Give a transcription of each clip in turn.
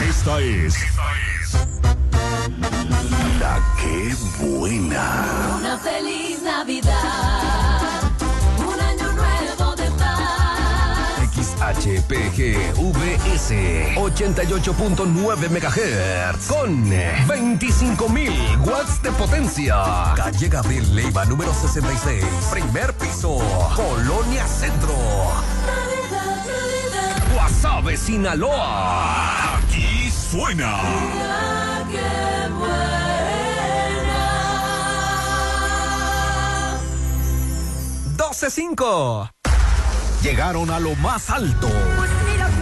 Esta es La Que Buena. Una feliz Navidad, un año nuevo de paz. XHPGVS 88.9 MHz con 25.000 watts de potencia. Calle Gabriel Leiva, número 66, primer piso, Colonia Centro. Navidad, Navidad. Guasave, Sinaloa. Aquí suena La Que Buena. 12.5. Llegaron a lo más alto. Pues mira tú,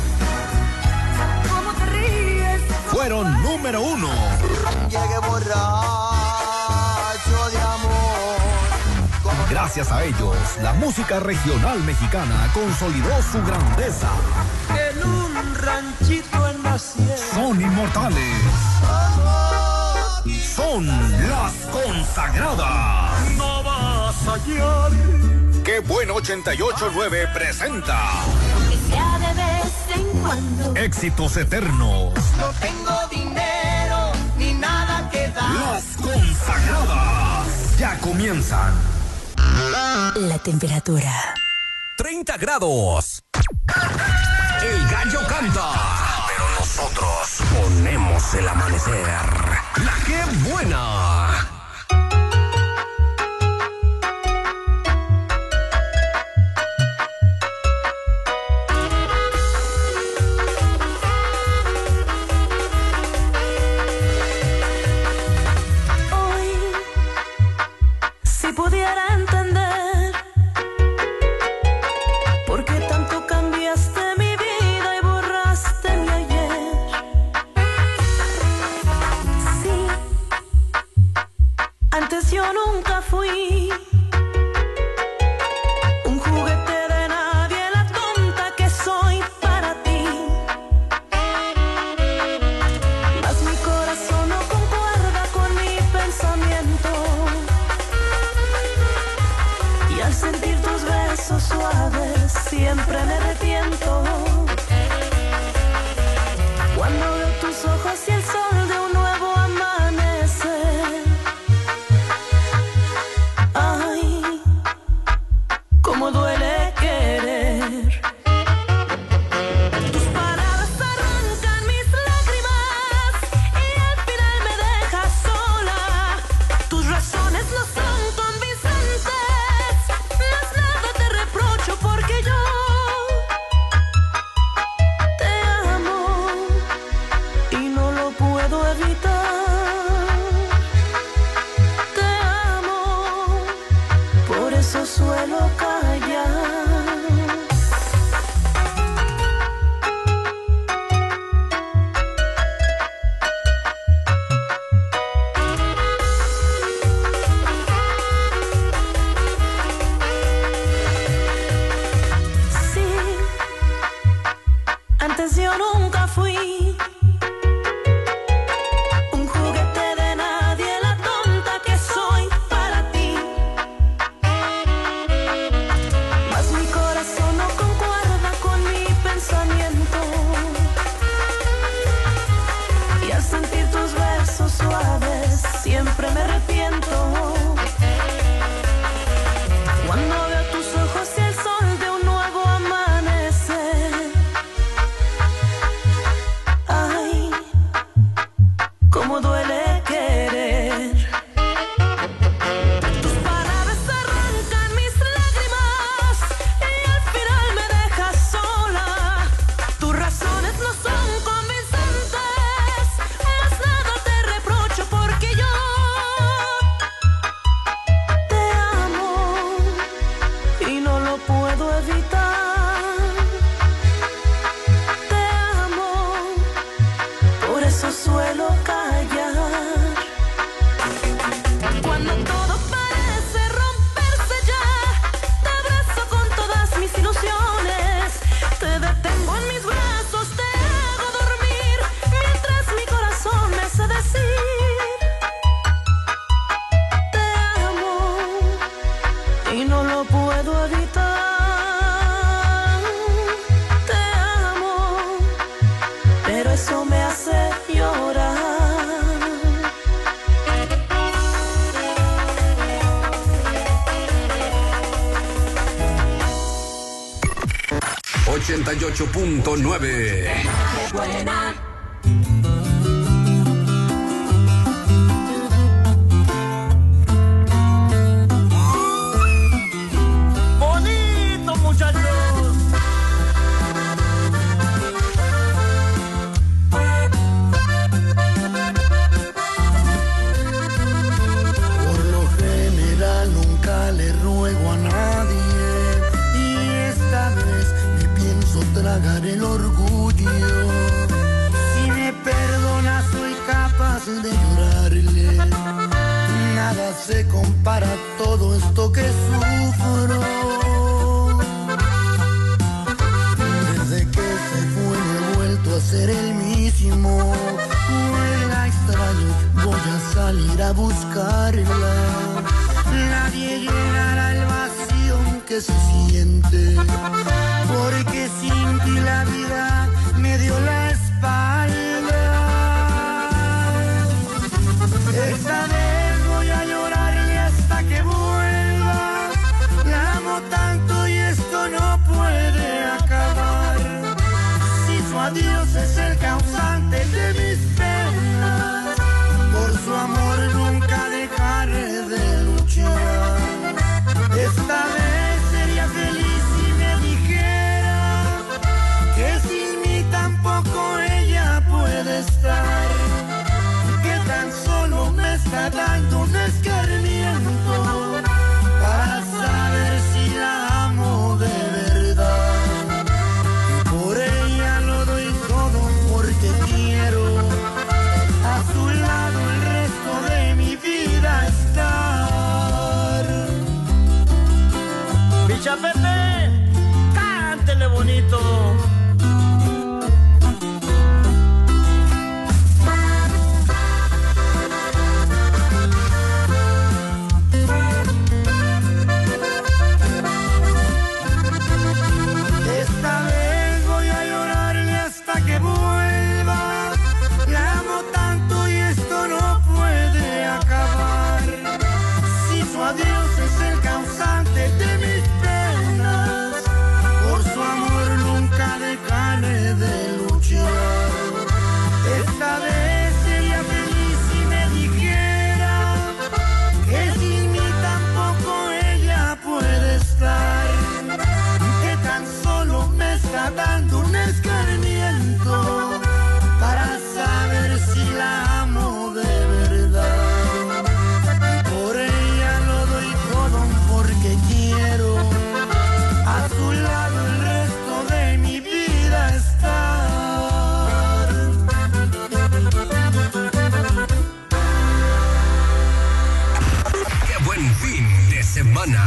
cómo te ríes. Fueron número 1. Llegué borracho de amor. Gracias a ellos, la música regional mexicana consolidó su grandeza. En un ranchito en la sierra. Son inmortales. Son las consagradas. No vas a hallar. Qué bueno 88.9 presenta Que sea de vez en cuando. éxitos eternos. No tengo dinero ni nada que dar. Las consagradas ya comienzan. La temperatura. 30 grados. El gallo canta, pero nosotros ponemos el amanecer. La Que Buena. Hoy, si pudiera entender por qué tanto cambiaste mi vida y borraste mi ayer. Sí, eso me hace llorar. 88.9. Buena. Bonito, muchachos. Por lo general nunca le ruego a nadie y esta vez me pienso tragar el orgullo. Si me perdona soy capaz de llorarle. Nada se compara a todo esto que sufro. Desde que se fue no he vuelto a ser el mismo. Pues la extraño, voy a salir a buscarla. Nadie llenará el vacío que se siente, porque sin ti la vida me dio la espalda. Esta vez voy a llorarle hasta que vuelva. La amo tanto y esto no puede acabar. Si su adiós es el causante de mis penas, por su amor nunca dejaré de luchar. Esta vez sería feliz si me dijera que sin mí tampoco ella puede estar, que tan solo me está dando un escarmiento para saber si la amo de verdad. Y por ella lo doy todo porque quiero a su lado el resto de mi vida estar. Bicha Pepe, cántele bonito. Esta vez voy a llorarle hasta que vuelva. La amo tanto y esto no puede acabar. Si su adiós es el causante de mis penas, por su amor nunca dejaré de luchar. Esta vez sería feliz si me dijera que sin mí tampoco ella puede estar, que tan solo me está dando un escarmiento para saber si la amo de verdad. Por ella lo doy todo porque quiero a su lado el resto de mi vida estar. ¡Qué buen fin de semana!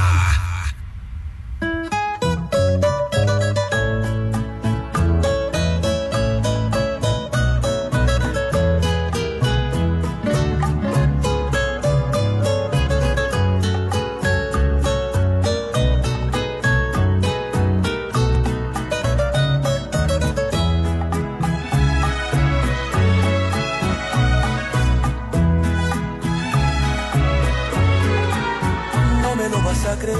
No me lo vas a creer,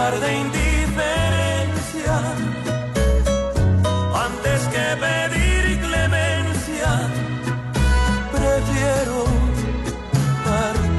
mar de indiferencia, antes que pedir clemencia, prefiero partir.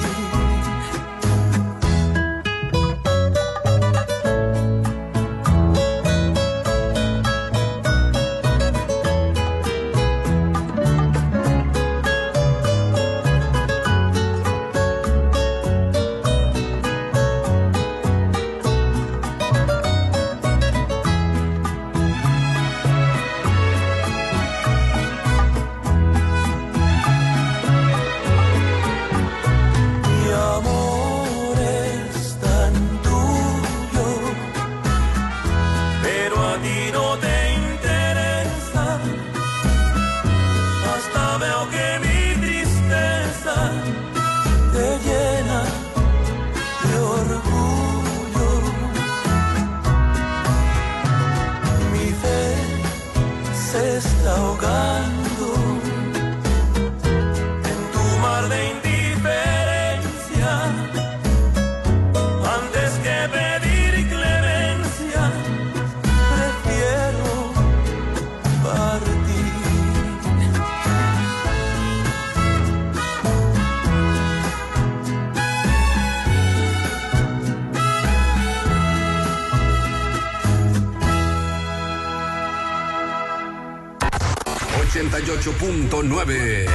88.9.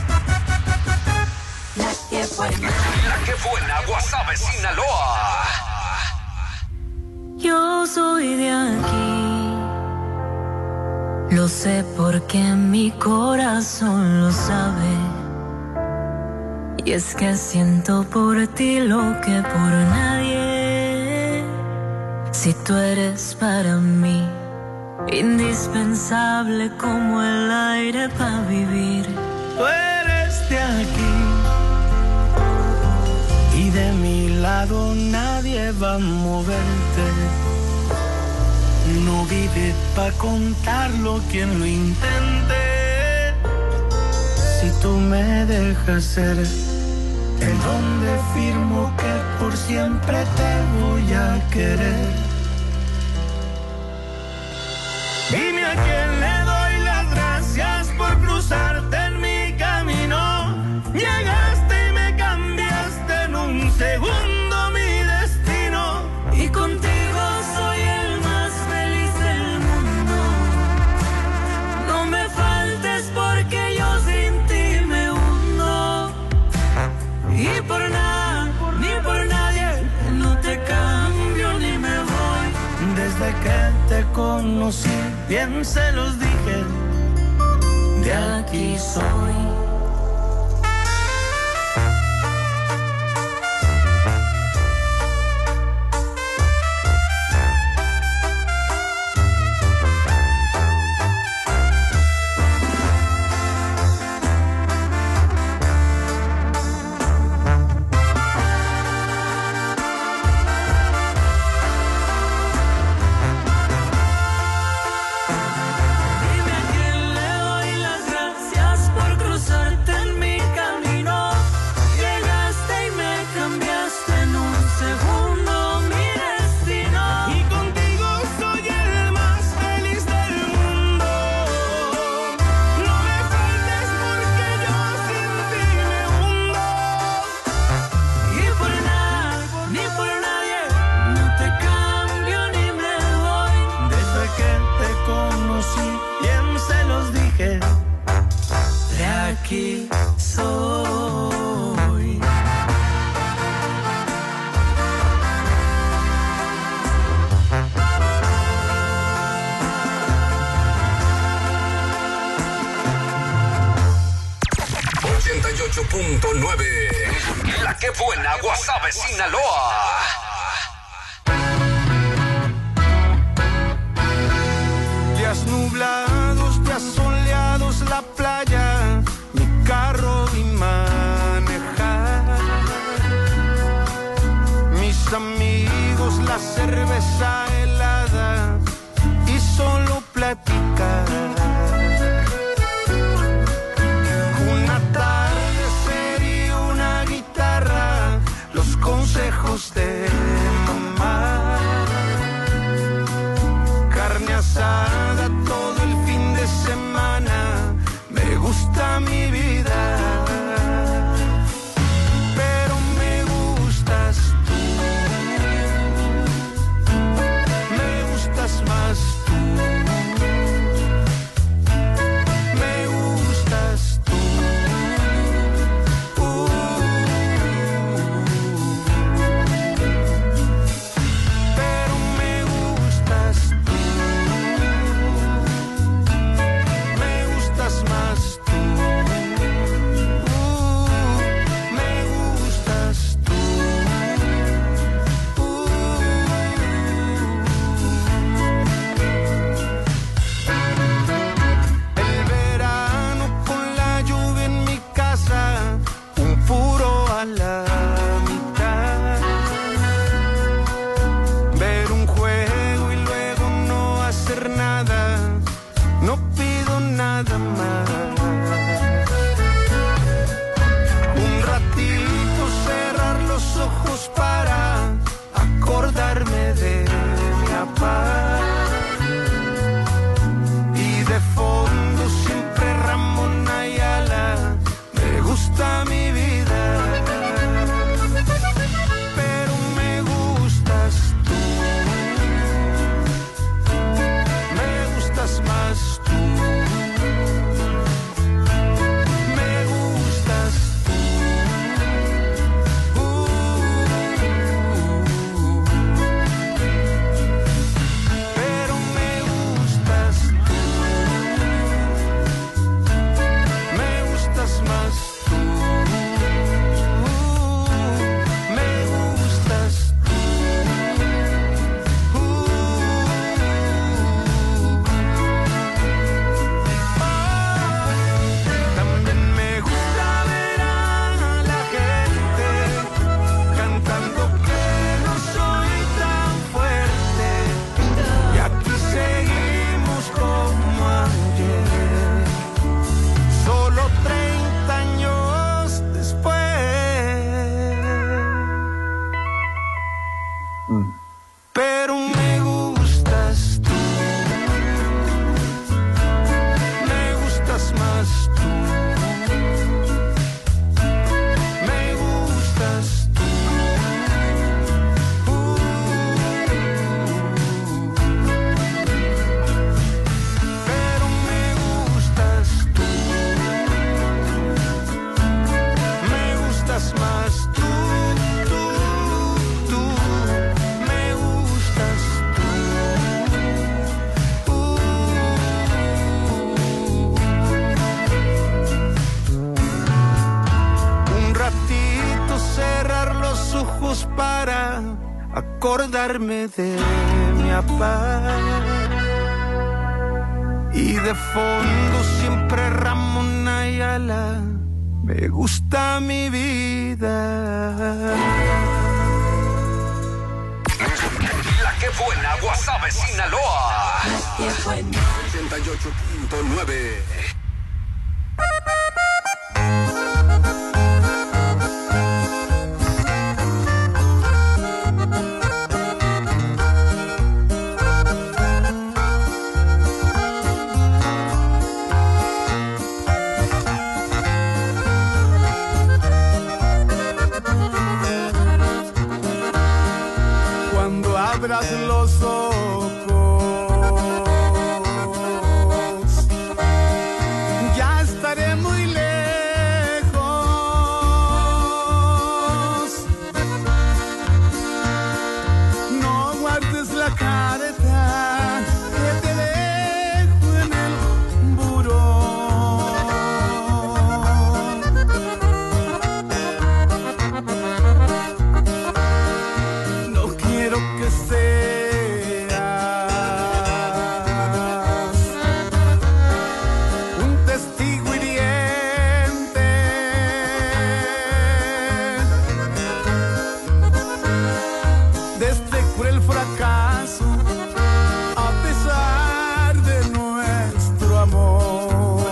La que buena. La que buena, Guasave, Sinaloa. Yo soy de aquí, lo sé porque mi corazón lo sabe. Y es que siento por ti lo que por nadie. Si tú eres para mí indispensable como el aire para vivir. Tú eres de aquí y de mi lado nadie va a moverte. No vive pa' contarlo quien lo intente. Si tú me dejas ser en donde firmo que por siempre te voy a querer. Dime a quién le doy las gracias por cruzarte en mi camino. Llegaste y me cambiaste en un segundo mi destino. Y contigo soy el más feliz del mundo. No me faltes porque yo sin ti me hundo. Y por nada, ni por nadie, no te cambio ni me voy. Desde que te conocí, bien se los dije, de aquí soy. Aquí soy. .9. La que buena, Guasave, Sinaloa. Días nublados, días soleados, la playa, mi carro y manejar. Mis amigos, la cerveza helada y solo platicar. Un atardecer y una guitarra, los consejos de mamá. Pero me gustas tú. Me gustas más tú. Me gustas tú. Pero me gustas tú. Me gustas más tú. Cerrar los ojos para acordarme de mi papá. Y de fondo siempre Ramón Ayala. Me gusta mi vida. La que buena, Guasave, Sinaloa. 88.9. Abras los ojos, ya estaré muy lejos. No guardes la carta que te dejo en el buró. No quiero que seas un testigo hiriente de este cruel fracaso, a pesar de nuestro amor.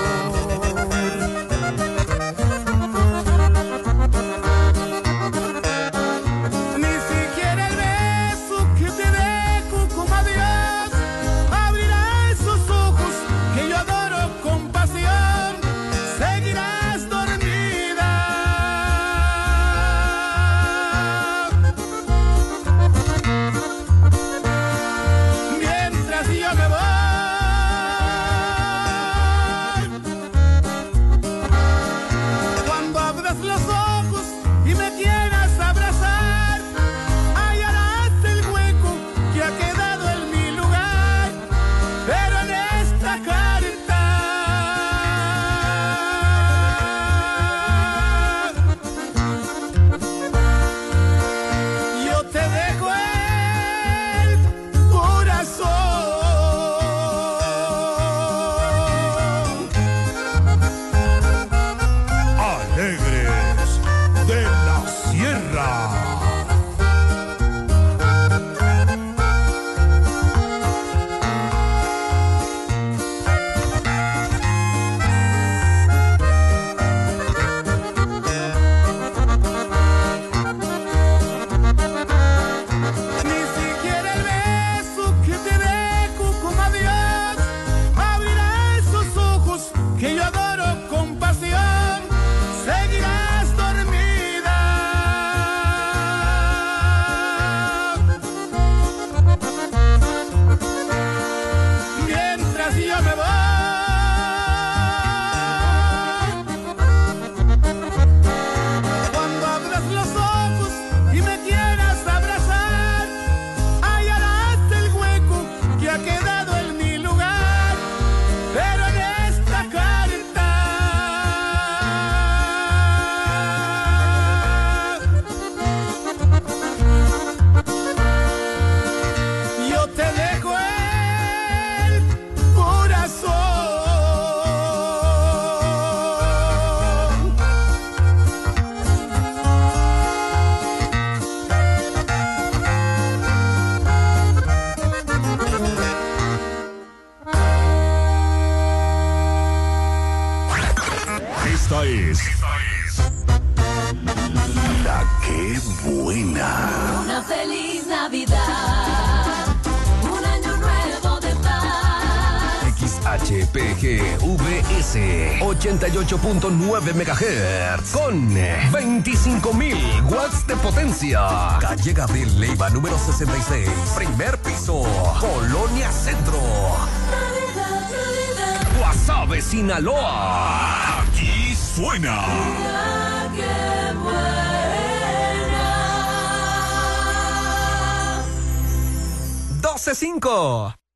Ni siquiera el beso que te dejo como adiós abrirá esos ojos que yo adoro con pasión. Seguirás dormida mientras yo me voy. Cuando abras los ojos y me quieras abrazar, hallarás el hueco que ha quedado en mi lugar. Pero en esta carta yo te dejo el corazón. Alegres de la Sierra. Ni siquiera el beso que te dejo como adiós abrirá esos ojos que yo adoro con pasión. Seguirás dormida mientras yo me voy. Cuando abras los ojos y me quieras abrazar, hallarás el hueco que ha quedado en mi lugar. Pero en esta carta yo te dejo el corazón. Esta es La que buena. Una feliz Navidad, un año nuevo de paz. XHPGVS 88.9 MHz con 25.000 watts de potencia. Calle Gabriel Leiva número 66, primer piso, Colonia Centro. Navidad, Navidad, Guasave, Sinaloa. Aquí suena ah, qué buena. 12.5.